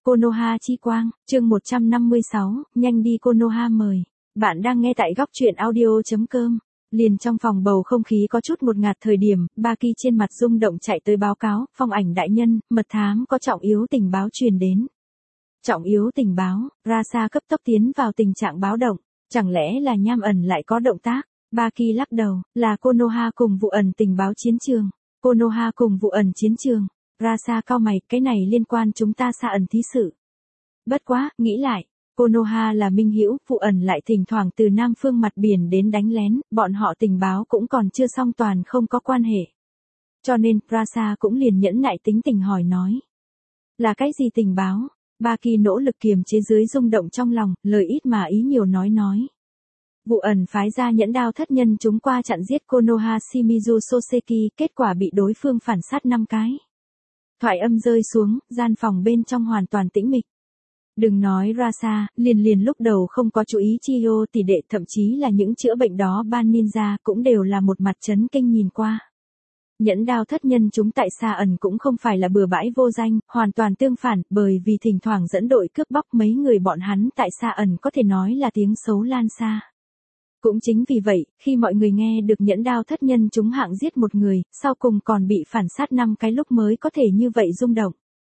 Konoha chi quang, chương 156, nhanh đi Konoha mời. Bạn đang nghe tại góc truyện audio.com. Liền trong phòng bầu không khí có chút ngột ngạt thời điểm, Baki trên mặt rung động chạy tới báo cáo, Phong Ảnh đại nhân, mật thám có trọng yếu tình báo truyền đến. Trọng yếu tình báo, Rasa cấp tốc tiến vào tình trạng báo động, chẳng lẽ là Nham ẩn lại có động tác? Baki lắc đầu, là Konoha cùng vụ ẩn tình báo chiến trường. Konoha cùng vụ ẩn chiến trường. Rasa cau mày, cái này liên quan chúng ta xa ẩn thí sự. Bất quá, nghĩ lại, Konoha là minh hữu, vụ ẩn lại thỉnh thoảng từ nam phương mặt biển đến đánh lén, bọn họ tình báo cũng còn chưa xong toàn không có quan hệ. Cho nên, Rasa cũng liền nhẫn nại tính tình hỏi nói. Là cái gì tình báo? Baki nỗ lực kiềm chế dưới rung động trong lòng, lời ít mà ý nhiều nói. Vụ ẩn phái ra nhẫn đao thất nhân chúng qua chặn giết Konoha Shimizu Soseki, kết quả bị đối phương phản sát 5 cái. Thoại âm rơi xuống, gian phòng bên trong hoàn toàn tĩnh mịch. Đừng nói Rasa, liền lúc đầu không có chú ý Chiyo tỷ đệ, thậm chí là những chữa bệnh đó ban ninja cũng đều là một mặt chấn kinh nhìn qua. Nhẫn đao thất nhân chúng tại xa ẩn cũng không phải là bừa bãi vô danh, hoàn toàn tương phản, bởi vì thỉnh thoảng dẫn đội cướp bóc mấy người bọn hắn tại xa ẩn có thể nói là tiếng xấu lan xa. Cũng chính vì vậy, khi mọi người nghe được nhẫn đao thất nhân chúng hạng giết một người, sau cùng còn bị phản sát 5 cái lúc mới có thể như vậy rung động.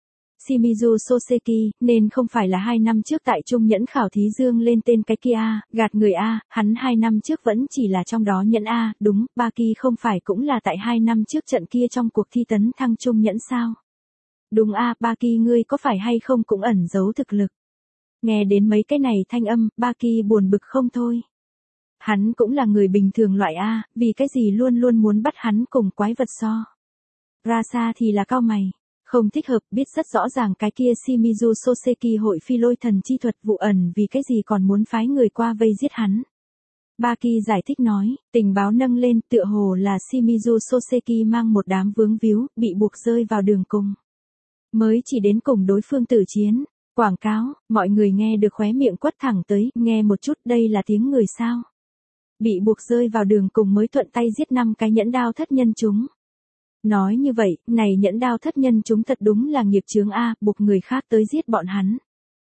Shimizu Soseki, nên không phải là 2 năm trước tại Trung nhẫn khảo thí dương lên tên cái kia, gạt người A, hắn 2 năm trước vẫn chỉ là trong đó nhẫn A, đúng, Baki không phải cũng là tại 2 năm trước trận kia trong cuộc thi tấn thăng Trung nhẫn sao? Đúng A, Baki ngươi có phải hay không cũng ẩn giấu thực lực. Nghe đến mấy cái này thanh âm, Baki buồn bực không thôi. Hắn cũng là người bình thường loại A, vì cái gì luôn luôn muốn bắt hắn cùng quái vật so. Rasa thì là cau mày, không thích hợp, biết rất rõ ràng cái kia Shimizu Soseki hội phi lôi thần chi thuật, vụ ẩn vì cái gì còn muốn phái người qua vây giết hắn. Baki giải thích nói, tình báo nâng lên tựa hồ là Shimizu Soseki mang một đám vướng víu, bị buộc rơi vào đường cùng. Mới chỉ đến cùng đối phương tử chiến. Quảng cáo, mọi người nghe được khóe miệng quất thẳng tới, nghe một chút đây là tiếng người sao. Bị buộc rơi vào đường cùng mới thuận tay giết 5 cái nhẫn đao thất nhân chúng. Nói như vậy, này nhẫn đao thất nhân chúng thật đúng là nghiệp chướng A, buộc người khác tới giết bọn hắn.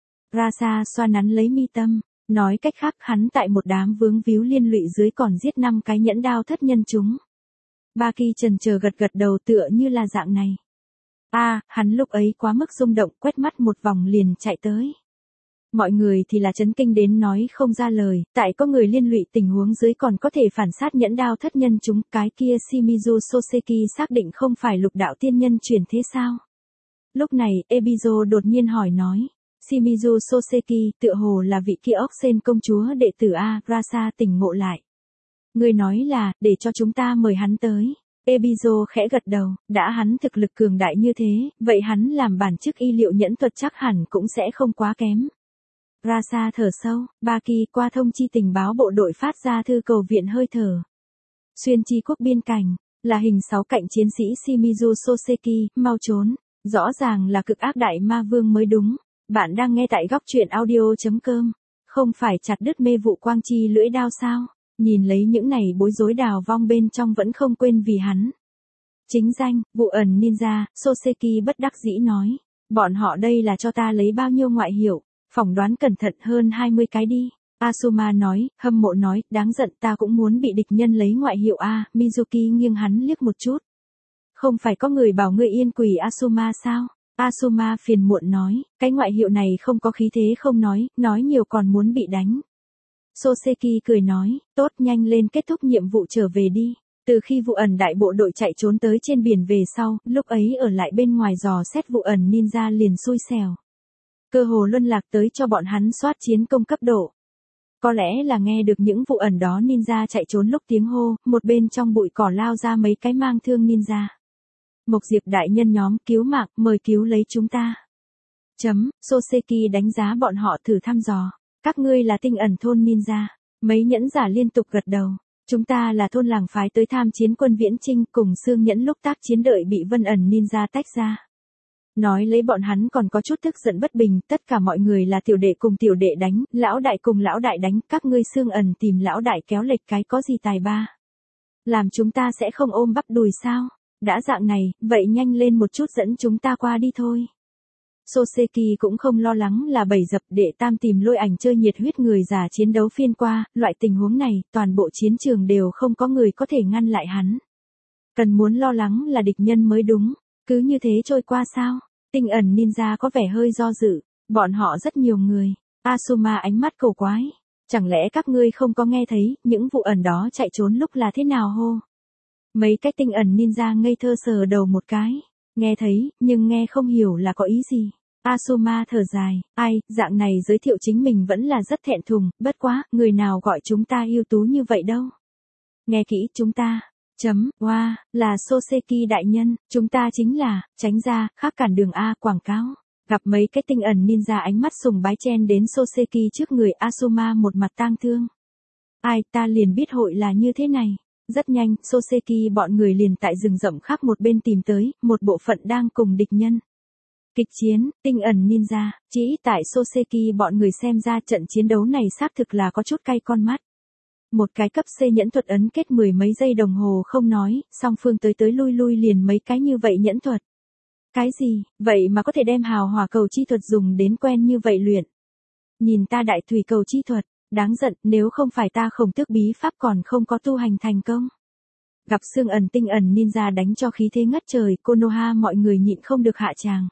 Rasa xoa nắn lấy mi tâm, nói cách khác hắn tại một đám vướng víu liên lụy dưới còn giết 5 cái nhẫn đao thất nhân chúng. Baki chần chờ gật đầu tựa như là dạng này. Hắn lúc ấy quá mức rung động, quét mắt một vòng liền chạy tới. Mọi người thì là chấn kinh đến nói không ra lời, tại có người liên lụy tình huống dưới còn có thể phản sát nhẫn đao thất nhân chúng, cái kia Shimizu Soseki xác định không phải lục đạo tiên nhân chuyển thế sao? Lúc này, Ebizo đột nhiên hỏi nói, Shimizu Soseki tựa hồ là vị kia ốc sen công chúa đệ tử A, Rasa tỉnh ngộ lại. Người nói là, để cho chúng ta mời hắn tới. Ebizo khẽ gật đầu, đã hắn thực lực cường đại như thế, vậy hắn làm bản chức y liệu nhẫn thuật chắc hẳn cũng sẽ không quá kém. Rasa thở sâu, Baki qua thông chi tình báo bộ đội phát ra thư cầu viện hơi thở. Xuyên chi quốc biên cảnh, là hình 6 cạnh chiến sĩ Shimizu Soseki, mau trốn, rõ ràng là cực ác đại ma vương mới đúng. Bạn đang nghe tại góc truyện audio.com, không phải chặt đứt mê vụ quang chi lưỡi đao sao? Nhìn lấy những này bối rối đào vong bên trong vẫn không quên vì hắn. Chính danh, vụ ẩn ninja, Soseki bất đắc dĩ nói. Bọn họ đây là cho ta lấy bao nhiêu ngoại hiệu, phỏng đoán cẩn thận hơn 20 cái đi. Asuma nói, hâm mộ nói, đáng giận ta cũng muốn bị địch nhân lấy ngoại hiệu A, Mizuki nghiêng hắn liếc một chút. Không phải có người bảo ngươi yên quỷ Asuma sao? Asuma phiền muộn nói, cái ngoại hiệu này không có khí thế không nói nhiều còn muốn bị đánh. Soseki cười nói, tốt nhanh lên kết thúc nhiệm vụ trở về đi. Từ khi vụ ẩn đại bộ đội chạy trốn tới trên biển về sau, lúc ấy ở lại bên ngoài dò xét vụ ẩn ninja liền xui xẻo. Cơ hồ luân lạc tới cho bọn hắn soát chiến công cấp độ. Có lẽ là nghe được những vụ ẩn đó ninja chạy trốn lúc tiếng hô, một bên trong bụi cỏ lao ra mấy cái mang thương ninja. Mộc Diệp đại nhân nhóm cứu mạng, mời cứu lấy chúng ta. Soseki đánh giá bọn họ thử thăm dò. Các ngươi là tinh ẩn thôn ninja. Mấy nhẫn giả liên tục gật đầu. Chúng ta là thôn làng phái tới tham chiến quân viễn chinh cùng xương nhẫn lúc tác chiến đợi bị vân ẩn ninja tách ra. Nói lấy bọn hắn còn có chút tức giận bất bình, tất cả mọi người là tiểu đệ cùng tiểu đệ đánh, lão đại cùng lão đại đánh, các ngươi xương ẩn tìm lão đại kéo lệch cái có gì tài ba. Làm chúng ta sẽ không ôm bắp đùi sao? Đã dạng này, vậy nhanh lên một chút dẫn chúng ta qua đi thôi. Soseki cũng không lo lắng là bầy dập đệ tam tìm lôi ảnh chơi nhiệt huyết người già chiến đấu phiên qua, loại tình huống này, toàn bộ chiến trường đều không có người có thể ngăn lại hắn. Cần muốn lo lắng là địch nhân mới đúng, cứ như thế trôi qua sao? Tinh ẩn ninja có vẻ hơi do dự, bọn họ rất nhiều người. Asuma ánh mắt cổ quái. Chẳng lẽ các ngươi không có nghe thấy, những vụ ẩn đó chạy trốn lúc là thế nào hô? Mấy cái tinh ẩn ninja ngây thơ sờ đầu một cái. Nghe thấy, nhưng nghe không hiểu là có ý gì. Asuma thở dài, ai, dạng này giới thiệu chính mình vẫn là rất thẹn thùng, bất quá, người nào gọi chúng ta ưu tú như vậy đâu. Nghe kỹ chúng ta. Wow, là Soseki đại nhân, chúng ta chính là, tránh ra, khác cản đường A quảng cáo. Gặp mấy cái tinh ẩn ninja ánh mắt sùng bái chen đến Soseki trước người Asuma một mặt tang thương. Ai ta liền biết hội là như thế này. Rất nhanh, Soseki bọn người liền tại rừng rậm khác một bên tìm tới, một bộ phận đang cùng địch nhân. Kịch chiến, tinh ẩn ninja, chỉ tại Soseki bọn người xem ra trận chiến đấu này xác thực là có chút cay con mắt. Một cái cấp C nhẫn thuật ấn kết 10 mấy giây đồng hồ không nói, song phương tới lui lui liền mấy cái như vậy nhẫn thuật. Cái gì, vậy mà có thể đem hào hỏa cầu chi thuật dùng đến quen như vậy luyện. Nhìn ta đại thủy cầu chi thuật, đáng giận nếu không phải ta Khổng Tước bí pháp còn không có tu hành thành công. Gặp xương ẩn tinh ẩn ninja đánh cho khí thế ngất trời, Konoha mọi người nhịn không được hạ tràng.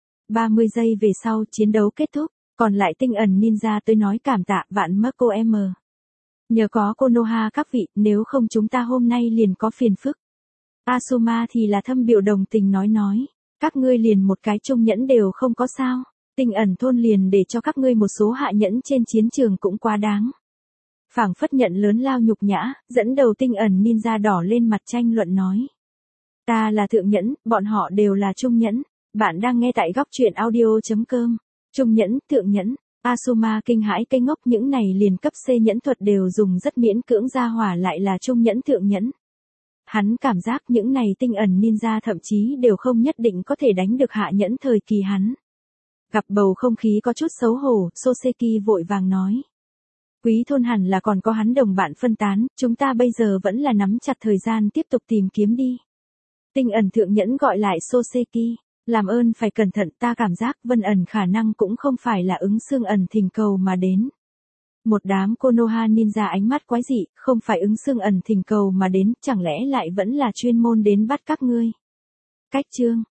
30 giây về sau chiến đấu kết thúc, còn lại tinh ẩn ninja tới nói cảm tạ vạn Marco M. Nhờ có Konoha các vị, nếu không chúng ta hôm nay liền có phiền phức. Asuma thì là thâm biểu đồng tình nói. Các ngươi liền một cái trung nhẫn đều không có sao. Tinh ẩn thôn liền để cho các ngươi một số hạ nhẫn trên chiến trường cũng quá đáng. Phảng phất nhận lớn lao nhục nhã, dẫn đầu tinh ẩn ninja đỏ lên mặt tranh luận nói. Ta là thượng nhẫn, bọn họ đều là trung nhẫn. Bạn đang nghe tại góc truyện audio.com. Trung nhẫn, thượng nhẫn. Asuma kinh hãi cây ngốc những này liền cấp C nhẫn thuật đều dùng rất miễn cưỡng ra hỏa lại là trung nhẫn thượng nhẫn. Hắn cảm giác những này tinh ẩn ninja thậm chí đều không nhất định có thể đánh được hạ nhẫn thời kỳ hắn. Gặp bầu không khí có chút xấu hổ, Soseki vội vàng nói. Quý thôn hẳn là còn có hắn đồng bạn phân tán, chúng ta bây giờ vẫn là nắm chặt thời gian tiếp tục tìm kiếm đi. Tinh ẩn thượng nhẫn gọi lại Soseki. Làm ơn phải cẩn thận, ta cảm giác Vân ẩn khả năng cũng không phải là ứng xương ẩn thỉnh cầu mà đến. Một đám Konoha ninja ánh mắt quái dị, không phải ứng xương ẩn thỉnh cầu mà đến, chẳng lẽ lại vẫn là chuyên môn đến bắt các ngươi. Cách chương.